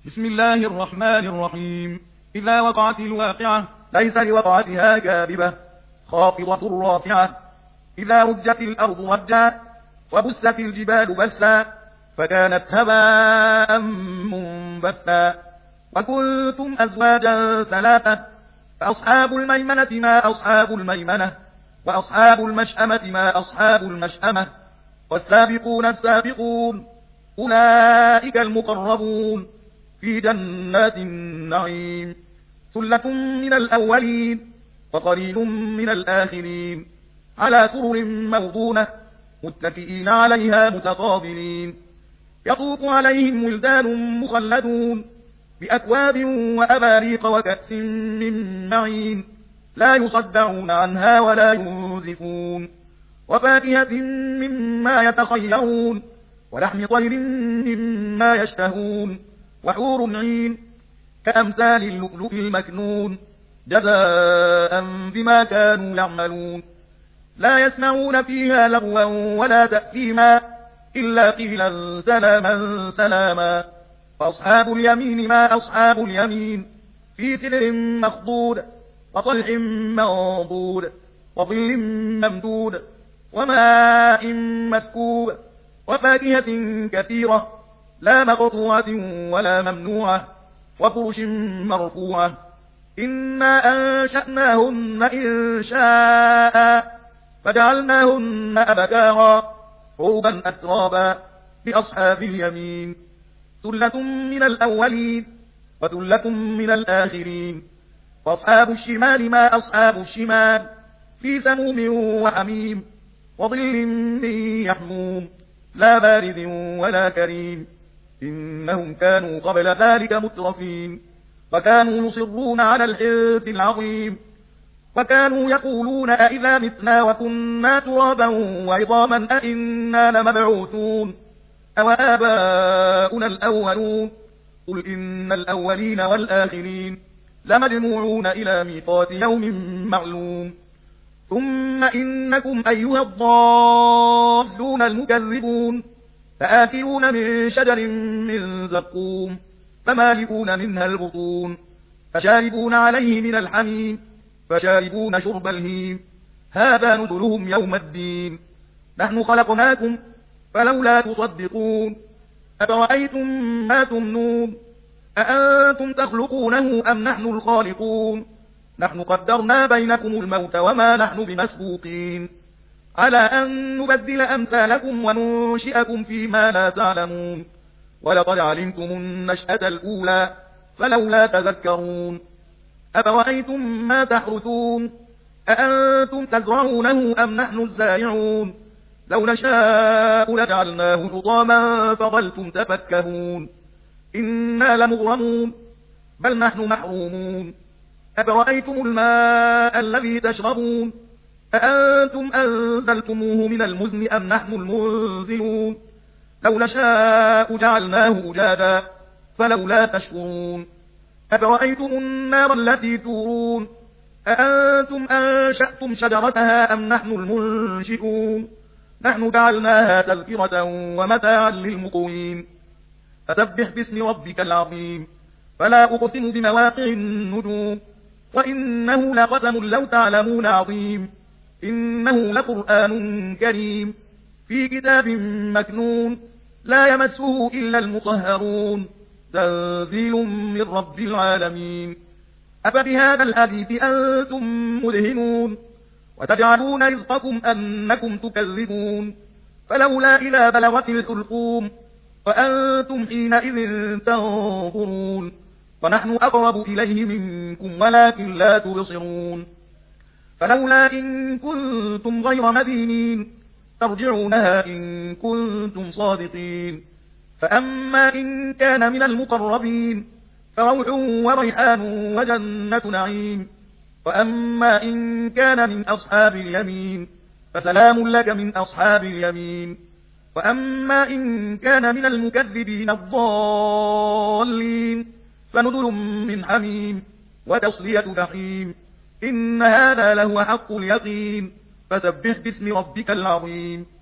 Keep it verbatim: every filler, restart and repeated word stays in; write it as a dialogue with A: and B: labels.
A: بسم الله الرحمن الرحيم. إذا وقعت الواقعة ليس لوقعتها كاذبة خافضة رافعة. إذا رجت الأرض رجا وبست الجبال بسا فكانت هباء منبثا. وكنتم أزواجا ثلاثة فأصحاب الميمنة ما أصحاب الميمنة وأصحاب المشأمة ما أصحاب المشأمة. والسابقون السابقون أولئك المقربون في جنات النعيم. ثلة من الأولين وقليل من الآخرين على سرر موضونة متكئين عليها متقابلين. يطوف عليهم ولدان مخلدون بأكواب وأباريق وكأس من معين لا يصدعون عنها ولا ينزفون. وفاكهة مما يتخيرون ولحم طير مما يشتهون. وحور عين كأمثال اللؤلؤ المكنون جزاء بما كانوا يعملون. لا يسمعون فيها لغوا ولا تأثيما إلا قيلا سلاما سلاما. فأصحاب اليمين ما أصحاب اليمين في سدر مخضود وطلح منضود وظل ممدود وماء مسكوب وفاكهة كثيرة لا مقطوعة ولا ممنوعة وفرش مرفوعة. إنا أنشأناهن إنشاء فجعلناهن أبكارا عربا أترابا لأصحاب اليمين. ثلة من الأولين وثلة من الآخرين. وأصحاب الشمال ما أصحاب الشمال في سموم وحميم وظل من يحموم لا بارد ولا كريم. إنهم كانوا قبل ذلك مترفين وكانوا يصرون على الحنث العظيم. وكانوا يقولون أئذا متنا وكنا ترابا وعظاما أئنا لمبعوثون أو آباؤنا الأولون. قل إن الأولين والآخرين لمجموعون إلى ميقات يوم معلوم. ثم إنكم أيها الضالون المكذبون فآكلون من شجر من زقوم فمالئون منها البطون فشاربون عليه من الحميم فشاربون شرب الهيم هذا نزلهم يوم الدين. نحن خلقناكم فلولا تصدقون. أفرأيتم ما تمنون أأنتم تخلقونه أم نحن الخالقون. نحن قدرنا بينكم الموت وما نحن بمسبوقين على أن نبدل أمثالكم وننشئكم فيما لا تعلمون. ولقد علمتم النشأة الأولى فلولا تذكرون. أفرأيتم ما تحرثون أأنتم تزرعونه أم نحن الزارعون. لو نشاء لجعلناه حطاما فظلتم تفكهون. إنا لمغرمون بل نحن محرومون. أفرأيتم الماء الذي تشربون أأنتم أنزلتموه من المزن أم نحن المنزلون. لو نشاء جعلناه أجاجا فلولا تشكرون. أفرأيتم النار التي تورون أأنتم أنشأتم شجرتها أم نحن المنشئون. نحن جعلناها تذكرة ومتاعا للمقوين. فسبح باسم ربك العظيم. فلا أقسم بمواقع النجوم وإنه لقسم لو تعلمون عظيم. إنه لقرآن كريم في كتاب مكنون لا يمسه إلا المطهرون تنزيل من رب العالمين. أفبهذا الحديث أنتم مدهنون وتجعلون رزقكم أنكم تكذبون. فلولا إذا بلغت الحلقوم وأنتم حينئذ تنظرون. ونحن أقرب إليه منكم ولكن لا تبصرون. فلولا إن كنتم غير مدينين ترجعونها إن كنتم صادقين. فأما إن كان من المقربين فروح وريحان وجنة نعيم. وأما إن كان من أصحاب اليمين فسلام لك من أصحاب اليمين. وأما إن كان من المكذبين الضالين فنزل من حميم وتصلية جحيم. إن هذا لهو حق اليقين. فسبح باسم ربك العظيم.